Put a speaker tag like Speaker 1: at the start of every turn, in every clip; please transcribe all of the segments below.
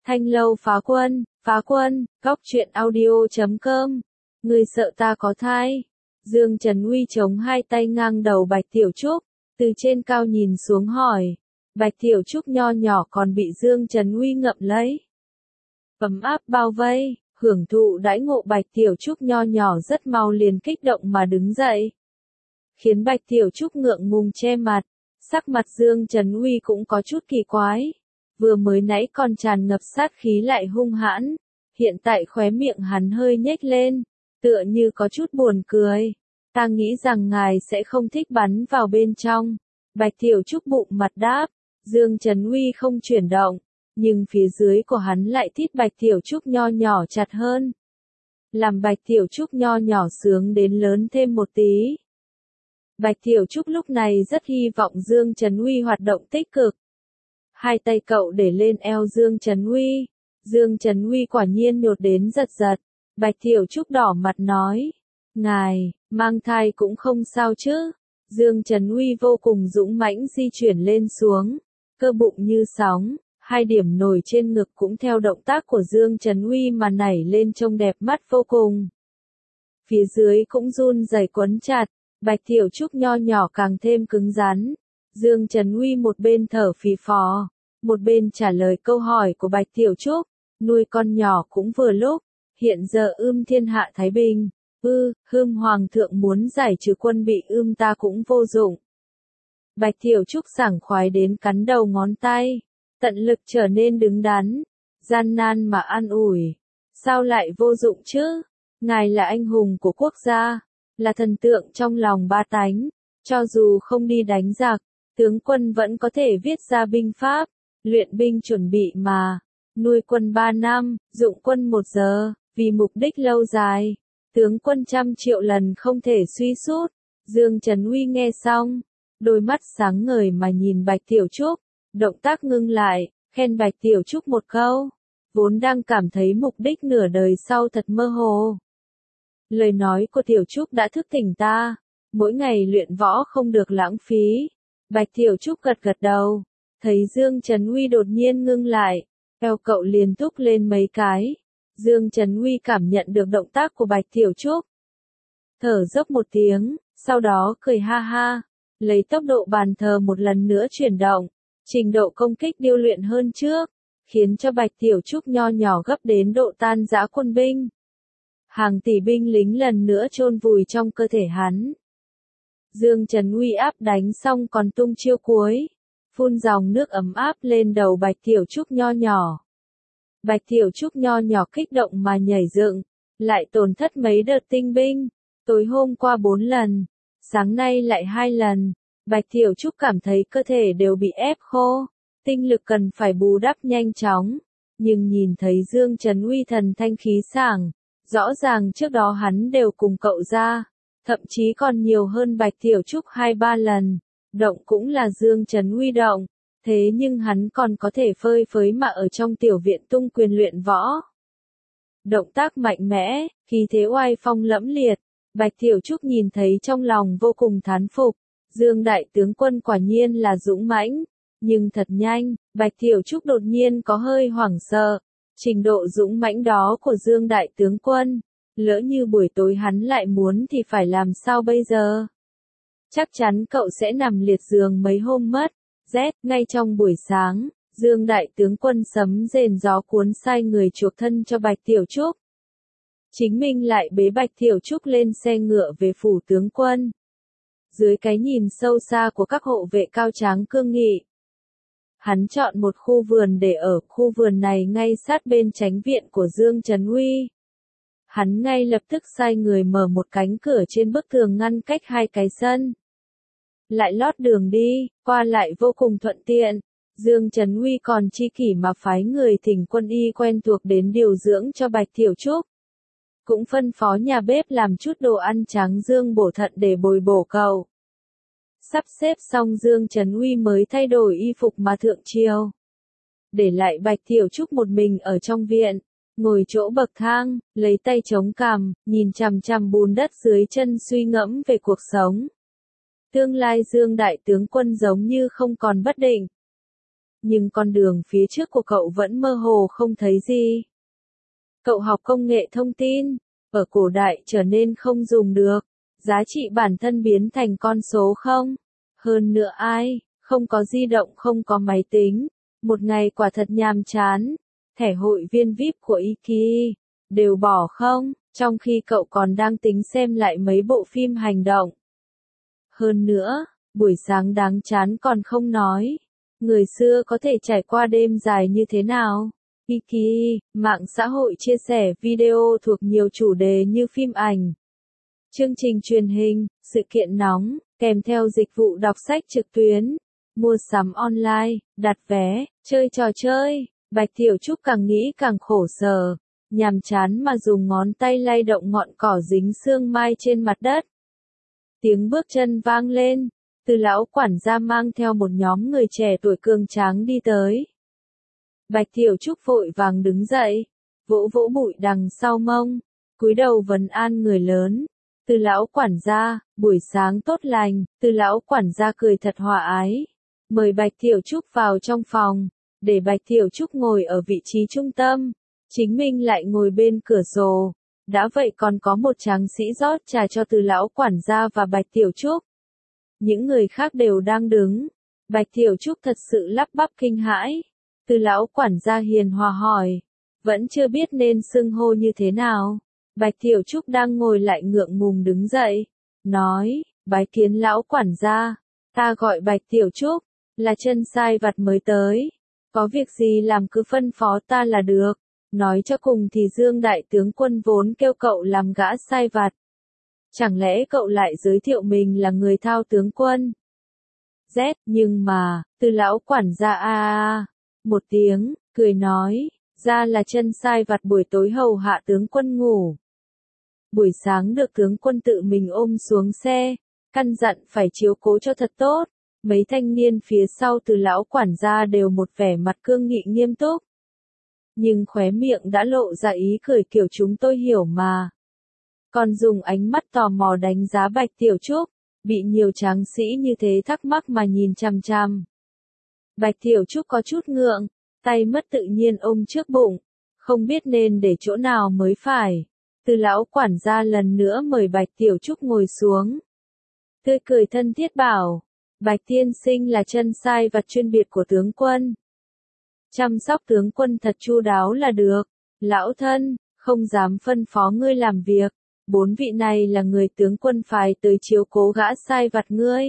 Speaker 1: Thanh lâu phá quân, góc truyện audio.com. Người sợ ta có thai. Dương Trần Huy chống hai tay ngang đầu Bạch Tiểu Trúc, từ trên cao nhìn xuống hỏi. Bạch Tiểu Trúc nho nhỏ còn bị Dương Trần Huy ngậm lấy. Ấm áp bao vây, hưởng thụ đãi ngộ Bạch Tiểu Trúc nho nhỏ rất mau liền kích động mà đứng dậy. Khiến Bạch Tiểu Trúc ngượng ngùng che mặt, sắc mặt Dương Trần Huy cũng có chút kỳ quái. Vừa mới nãy còn tràn ngập sát khí lại hung hãn, hiện tại khóe miệng hắn hơi nhếch lên, tựa như có chút buồn cười. Ta nghĩ rằng ngài sẽ không thích bắn vào bên trong. Bạch Tiểu Trúc bụng mặt đáp, Dương Trần Huy không chuyển động, nhưng phía dưới của hắn lại thít Bạch Tiểu Trúc nho nhỏ chặt hơn. Làm Bạch Tiểu Trúc nho nhỏ sướng đến lớn thêm một tí. Bạch Tiểu Trúc lúc này rất hy vọng Dương Trần Huy hoạt động tích cực. Hai tay cậu để lên eo Dương Trần Huy. Dương Trần Huy quả nhiên nhột đến giật giật. Bạch Tiểu Trúc đỏ mặt nói. Ngài, mang thai cũng không sao chứ. Dương Trần Huy vô cùng dũng mãnh di chuyển lên xuống. Cơ bụng như sóng, hai điểm nổi trên ngực cũng theo động tác của Dương Trần Huy mà nảy lên trông đẹp mắt vô cùng. Phía dưới cũng run rẩy quấn chặt. Bạch Tiểu Trúc nho nhỏ càng thêm cứng rắn. Dương Trần Huy một bên thở phì phò, một bên trả lời câu hỏi của Bạch Tiểu Trúc. Nuôi con nhỏ cũng vừa lúc, hiện giờ thiên hạ thái bình. Hoàng thượng muốn giải trừ quân bị ta cũng vô dụng. Bạch Tiểu Trúc sảng khoái đến cắn đầu ngón tay, tận lực trở nên đứng đắn, gian nan mà an ủi. Sao lại vô dụng chứ? Ngài là anh hùng của quốc gia, là thần tượng trong lòng ba tánh, cho dù không đi đánh giặc, tướng quân vẫn có thể viết ra binh pháp, luyện binh chuẩn bị mà. Nuôi quân 3 năm, dụng quân 1 giờ, vì mục đích lâu dài, tướng quân 100 triệu lần không thể suy sút. Dương Trần Huy nghe xong, đôi mắt sáng ngời mà nhìn Bạch Tiểu Trúc, động tác ngưng lại, khen Bạch Tiểu Trúc một câu, vốn đang cảm thấy mục đích nửa đời sau thật mơ hồ. Lời nói của Tiểu Trúc đã thức tỉnh ta, mỗi ngày luyện võ không được lãng phí. Bạch Tiểu Trúc gật gật đầu, thấy Dương Trần Huy đột nhiên ngưng lại, eo cậu liền túc lên mấy cái. Dương Trần Huy cảm nhận được động tác của Bạch Tiểu Trúc. Thở dốc một tiếng, sau đó cười ha ha, lấy tốc độ bàn thờ một lần nữa chuyển động, trình độ công kích điêu luyện hơn trước, khiến cho Bạch Tiểu Trúc nho nhỏ gấp đến độ tan rã quân binh. Hàng tỷ binh lính lần nữa chôn vùi trong cơ thể hắn. Dương Trần Huy áp đánh xong còn tung chiêu cuối, phun dòng nước ấm áp lên đầu Bạch Tiểu Trúc nho nhỏ. Bạch Tiểu Trúc nho nhỏ kích động mà nhảy dựng, lại tổn thất mấy đợt tinh binh, tối hôm qua 4 lần, sáng nay lại 2 lần. Bạch Tiểu Trúc cảm thấy cơ thể đều bị ép khô, tinh lực cần phải bù đắp nhanh chóng, nhưng nhìn thấy Dương Trần Huy thần thanh khí sảng, rõ ràng trước đó hắn đều cùng cậu ra, thậm chí còn nhiều hơn Bạch Tiểu Trúc 2-3 lần, động cũng là Dương Trần Huy động, thế nhưng hắn còn có thể phơi phới mà ở trong tiểu viện tung quyền luyện võ. Động tác mạnh mẽ, khí thế oai phong lẫm liệt, Bạch Tiểu Trúc nhìn thấy trong lòng vô cùng thán phục, Dương đại tướng quân quả nhiên là dũng mãnh, nhưng thật nhanh, Bạch Tiểu Trúc đột nhiên có hơi hoảng sợ. Trình độ dũng mãnh đó của Dương đại tướng quân, lỡ như buổi tối hắn lại muốn thì phải làm sao bây giờ? Chắc chắn cậu sẽ nằm liệt giường mấy hôm mất. Ngay trong buổi sáng, Dương đại tướng quân sấm rền gió cuốn sai người chuộc thân cho Bạch Tiểu Trúc. Chính mình lại bế Bạch Tiểu Trúc lên xe ngựa về phủ tướng quân. Dưới cái nhìn sâu xa của các hộ vệ cao tráng cương nghị, hắn chọn một khu vườn để ở, khu vườn này ngay sát bên chánh viện của Dương Trần Huy. Hắn ngay lập tức sai người mở một cánh cửa trên bức tường ngăn cách hai cái sân. Lại lót đường đi, qua lại vô cùng thuận tiện. Dương Trần Huy còn chi kỷ mà phái người thỉnh quân y quen thuộc đến điều dưỡng cho Bạch Tiểu Trúc. Cũng phân phó nhà bếp làm chút đồ ăn tráng dương bổ thận để bồi bổ cậu. Sắp xếp xong Dương Trần Huy mới thay đổi y phục mà thượng triều. Để lại Bạch Tiểu Trúc một mình ở trong viện, ngồi chỗ bậc thang, lấy tay chống cằm, nhìn chằm chằm bùn đất dưới chân suy ngẫm về cuộc sống. Tương lai Dương đại tướng quân giống như không còn bất định. nhưng con đường phía trước của cậu vẫn mơ hồ không thấy gì. Cậu học công nghệ thông tin, ở cổ đại trở nên không dùng được, giá trị bản thân biến thành con số không. Hơn nữa không có di động, không có máy tính, một ngày quả thật nhàm chán. Thẻ hội viên VIP của Iki đều bỏ không, trong khi cậu còn đang tính xem lại mấy bộ phim hành động. Hơn nữa, buổi sáng đáng chán còn không nói, người xưa có thể trải qua đêm dài như thế nào? Iki, mạng xã hội chia sẻ video thuộc nhiều chủ đề như phim ảnh, chương trình truyền hình, sự kiện nóng, kèm theo dịch vụ đọc sách trực tuyến, mua sắm online, đặt vé, chơi trò chơi. Bạch Tiểu Trúc càng nghĩ càng khổ sở, nhàm chán mà dùng ngón tay lay động ngọn cỏ dính sương mai trên mặt đất. Tiếng bước chân vang lên, Từ lão quản gia mang theo một nhóm người trẻ tuổi cường tráng đi tới. Bạch Tiểu Trúc vội vàng đứng dậy, vỗ vỗ bụi đằng sau mông, cúi đầu vấn an người lớn. Từ lão quản gia, buổi sáng tốt lành. Từ lão quản gia cười thật hòa ái, mời Bạch Tiểu Trúc vào trong phòng, để Bạch Tiểu Trúc ngồi ở vị trí trung tâm, chính mình lại ngồi bên cửa sổ. Đã vậy còn có một tráng sĩ rót trà cho Từ lão quản gia và Bạch Tiểu Trúc. Những người khác đều đang đứng. Bạch Tiểu Trúc thật sự lắp bắp kinh hãi. Từ lão quản gia hiền hòa hỏi, vẫn chưa biết nên xưng hô như thế nào. Bạch Tiểu Trúc đang ngồi lại ngượng ngùng đứng dậy, nói, bái kiến lão quản gia, ta gọi Bạch Tiểu Trúc, là chân sai vặt mới tới, có việc gì làm cứ phân phó ta là được. Nói cho cùng thì Dương đại tướng quân vốn kêu cậu làm gã sai vặt. Chẳng lẽ cậu lại giới thiệu mình là người thao tướng quân? Nhưng mà, Từ lão quản gia một tiếng, cười nói, ra là chân sai vặt buổi tối hầu hạ tướng quân ngủ. Buổi sáng được tướng quân tự mình ôm xuống xe, căn dặn phải chiếu cố cho thật tốt. Mấy thanh niên phía sau Từ lão quản gia đều một vẻ mặt cương nghị nghiêm túc. Nhưng khóe miệng đã lộ ra ý cười kiểu chúng tôi hiểu mà. Còn dùng ánh mắt tò mò đánh giá Bạch Tiểu Trúc, bị nhiều tráng sĩ như thế thắc mắc mà nhìn chằm chằm. Bạch Tiểu Trúc có chút ngượng, tay mất tự nhiên ôm trước bụng, không biết nên để chỗ nào mới phải. Từ lão quản gia lần nữa mời Bạch Tiểu Trúc ngồi xuống. Tươi cười thân thiết bảo, Bạch tiên sinh là chân sai vặt chuyên biệt của tướng quân. Chăm sóc tướng quân thật chu đáo là được. Lão thân, không dám phân phó ngươi làm việc. 4 vị này là người tướng quân phái tới chiếu cố gã sai vặt ngươi.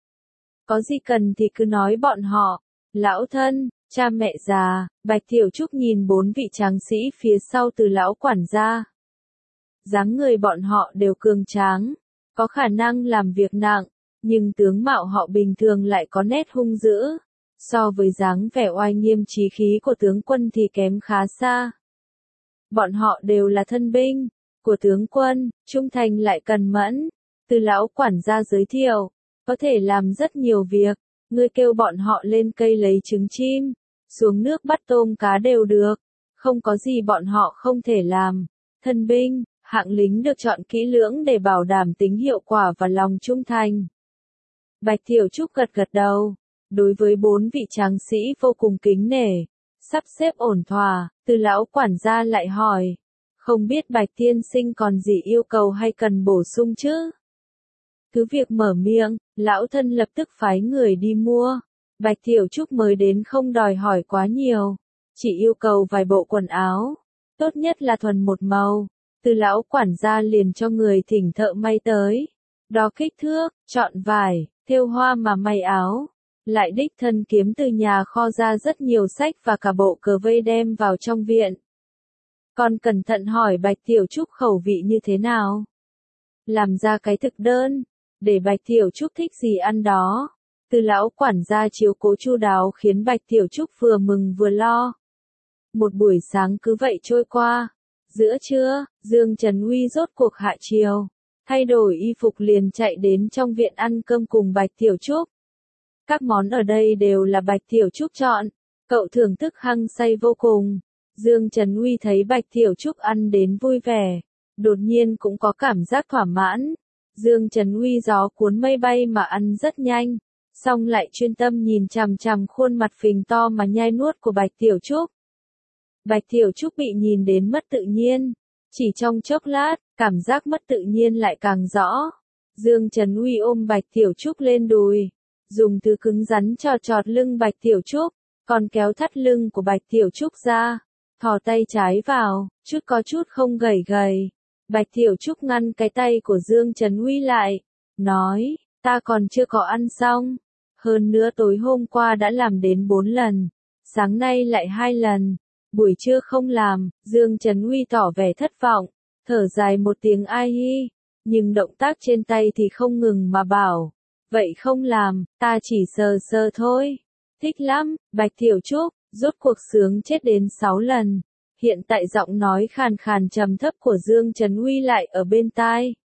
Speaker 1: Có gì cần thì cứ nói bọn họ. Lão thân, cha mẹ già. Bạch Tiểu Trúc nhìn 4 vị tráng sĩ phía sau Từ lão quản gia. Dáng người bọn họ đều cường tráng, có khả năng làm việc nặng, nhưng tướng mạo họ bình thường lại có nét hung dữ. So với dáng vẻ oai nghiêm chí khí của tướng quân thì kém khá xa. Bọn họ đều là thân binh của tướng quân, trung thành lại cần mẫn. Từ lão quản gia giới thiệu, có thể làm rất nhiều việc. Ngươi kêu bọn họ lên cây lấy trứng chim, xuống nước bắt tôm cá đều được, không có gì bọn họ không thể làm. Thân binh, hạng lính được chọn kỹ lưỡng để bảo đảm tính hiệu quả và lòng trung thành. Bạch Tiểu Trúc gật gật đầu, đối với 4 vị tráng sĩ vô cùng kính nể, sắp xếp ổn thỏa. Từ lão quản gia lại hỏi, không biết Bạch tiên sinh còn gì yêu cầu hay cần bổ sung chứ? Cứ việc mở miệng, lão thân lập tức phái người đi mua. Bạch Tiểu Trúc mới đến không đòi hỏi quá nhiều, chỉ yêu cầu vài bộ quần áo, tốt nhất là thuần một màu. Từ lão quản gia liền cho người thỉnh thợ may tới, đo kích thước, chọn vải, thêu hoa mà may áo. Lại đích thân kiếm từ nhà kho ra rất nhiều sách và cả bộ cờ vây đem vào trong viện. Còn cẩn thận hỏi Bạch Tiểu Trúc khẩu vị như thế nào. Làm ra cái thực đơn, để Bạch Tiểu Trúc thích gì ăn đó. Từ lão quản gia chiếu cố chu đáo khiến Bạch Tiểu Trúc vừa mừng vừa lo. Một buổi sáng cứ vậy trôi qua. Giữa trưa, Dương Trần Huy rốt cuộc hạ chiều, thay đổi y phục liền chạy đến trong viện ăn cơm cùng Bạch Tiểu Trúc. Các món ở đây đều là Bạch Tiểu Trúc chọn, cậu thưởng thức hăng say vô cùng. Dương Trần Huy thấy Bạch Tiểu Trúc ăn đến vui vẻ, đột nhiên cũng có cảm giác thỏa mãn. Dương Trần Huy gió cuốn mây bay mà ăn rất nhanh, xong lại chuyên tâm nhìn chằm chằm khuôn mặt phình to mà nhai nuốt của Bạch Tiểu Trúc. Bạch Tiểu Trúc bị nhìn đến mất tự nhiên, chỉ trong chốc lát, cảm giác mất tự nhiên lại càng rõ. Dương Trần Uy ôm Bạch Tiểu Trúc lên đùi, dùng thứ cứng rắn chọt chọt lưng Bạch Tiểu Trúc, còn kéo thắt lưng của Bạch Tiểu Trúc ra, thò tay trái vào, chút có chút không gầy gầy. Bạch Tiểu Trúc ngăn cái tay của Dương Trần Uy lại, nói, ta còn chưa có ăn xong, hơn nữa tối hôm qua đã làm đến 4 lần, sáng nay lại 2 lần, buổi trưa không làm. Dương Trần Uy tỏ vẻ thất vọng, thở dài một tiếng ai hi, nhưng động tác trên tay thì không ngừng mà bảo, vậy không làm, ta chỉ sờ sờ thôi. Thích lắm. Bạch Tiểu Trúc, rốt cuộc sướng chết đến 6 lần. Hiện tại giọng nói khàn khàn trầm thấp của Dương Trần Uy lại ở bên tai.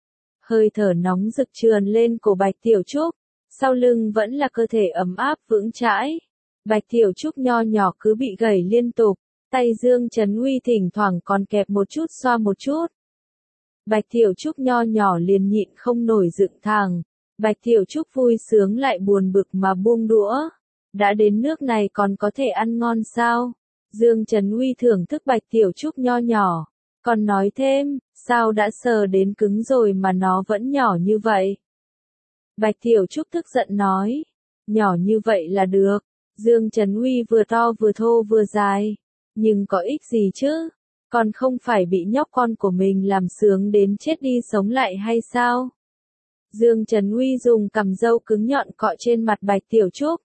Speaker 1: Hơi thở nóng rực trườn lên cổ Bạch Tiểu Trúc, sau lưng vẫn là cơ thể ấm áp vững chãi. Bạch Tiểu Trúc nho nhỏ cứ bị gẩy liên tục, tay Dương Trần Uy thỉnh thoảng còn kẹp một chút xoa một chút. Bạch Tiểu Trúc nho nhỏ liền nhịn không nổi dựng thẳng. Bạch Tiểu Trúc vui sướng lại buồn bực mà buông đũa. Đã đến nước này còn có thể ăn ngon sao? Dương Trần Uy thưởng thức Bạch Tiểu Trúc nho nhỏ, còn nói thêm, sao đã sờ đến cứng rồi mà nó vẫn nhỏ như vậy? Bạch Tiểu Trúc tức giận nói, nhỏ như vậy là được. Dương Trần Uy vừa to vừa thô vừa dài, nhưng có ích gì chứ? Còn không phải bị nhóc con của mình làm sướng đến chết đi sống lại hay sao? Dương Trần Uy dùng cằm râu cứng nhọn cọ trên mặt Bạch Tiểu Trúc.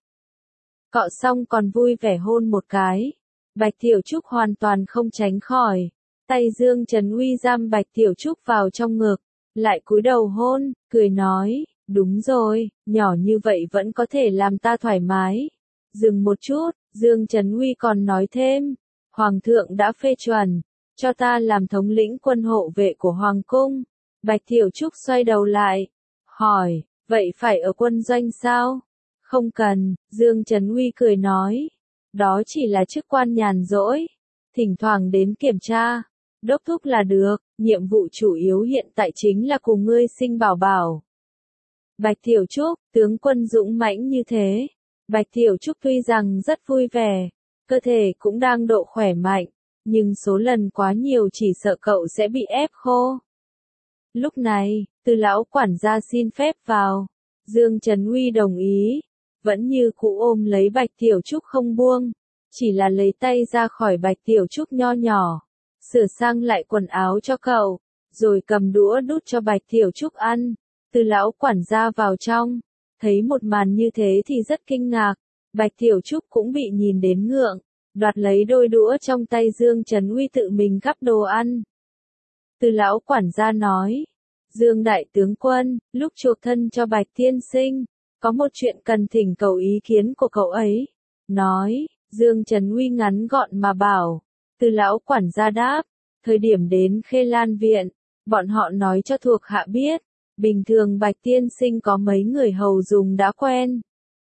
Speaker 1: Cọ xong còn vui vẻ hôn một cái. Bạch Tiểu Trúc hoàn toàn không tránh khỏi. Tay Dương Trần Uy giam Bạch Tiểu Trúc vào trong ngực, lại cúi đầu hôn, cười nói, đúng rồi, nhỏ như vậy vẫn có thể làm ta thoải mái. Dừng một chút, Dương Trần Uy còn nói thêm, Hoàng thượng đã phê chuẩn, cho ta làm thống lĩnh quân hộ vệ của Hoàng cung. Bạch Tiểu Trúc xoay đầu lại, hỏi, vậy phải ở quân doanh sao? Không cần, Dương Trần Uy cười nói, đó chỉ là chức quan nhàn rỗi, thỉnh thoảng đến kiểm tra, đốc thúc là được, nhiệm vụ chủ yếu hiện tại chính là cùng ngươi sinh bảo bảo. Bạch Tiểu Trúc, tướng quân dũng mãnh như thế. Bạch Tiểu Trúc tuy rằng rất vui vẻ, cơ thể cũng đang độ khỏe mạnh, nhưng số lần quá nhiều chỉ sợ cậu sẽ bị ép khô. Lúc này, Từ lão quản gia xin phép vào. Dương Trần Uy đồng ý, vẫn như cũ ôm lấy Bạch Tiểu Trúc không buông, chỉ là lấy tay ra khỏi Bạch Tiểu Trúc nho nhỏ, sửa sang lại quần áo cho cậu, rồi cầm đũa đút cho Bạch Tiểu Trúc ăn. Từ lão quản gia vào trong, thấy một màn như thế thì rất kinh ngạc, Bạch Tiểu Trúc cũng bị nhìn đến ngượng, đoạt lấy đôi đũa trong tay Dương Trần Uy tự mình gắp đồ ăn. Từ lão quản gia nói, Dương đại tướng quân, lúc chuộc thân cho Bạch tiên sinh, có một chuyện cần thỉnh cầu ý kiến của cậu ấy. Nói, Dương Trần Uy ngắn gọn mà bảo. Từ lão quản gia đáp, thời điểm đến Khê Lan viện, bọn họ nói cho thuộc hạ biết, bình thường Bạch tiên sinh có mấy người hầu dùng đã quen.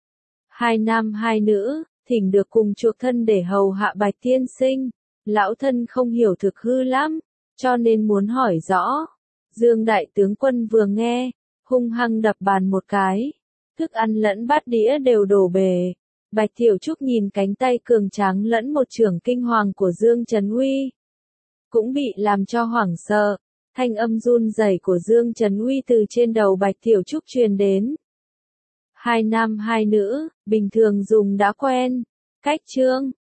Speaker 1: 2 nam 2 nữ, thỉnh được cùng chuộc thân để hầu hạ Bạch tiên sinh. Lão thân không hiểu thực hư lắm, cho nên muốn hỏi rõ. Dương đại tướng quân vừa nghe, hung hăng đập bàn một cái. Thức ăn lẫn bát đĩa đều đổ bể. Bạch Tiểu Trúc nhìn cánh tay cường tráng lẫn một chưởng kinh hoàng của Dương Trần Uy, cũng bị làm cho hoảng sợ. Thanh âm run rẩy của Dương Trần Uy từ trên đầu Bạch Tiểu Trúc truyền đến. 2 nam 2 nữ, bình thường dùng đã quen. Cách chương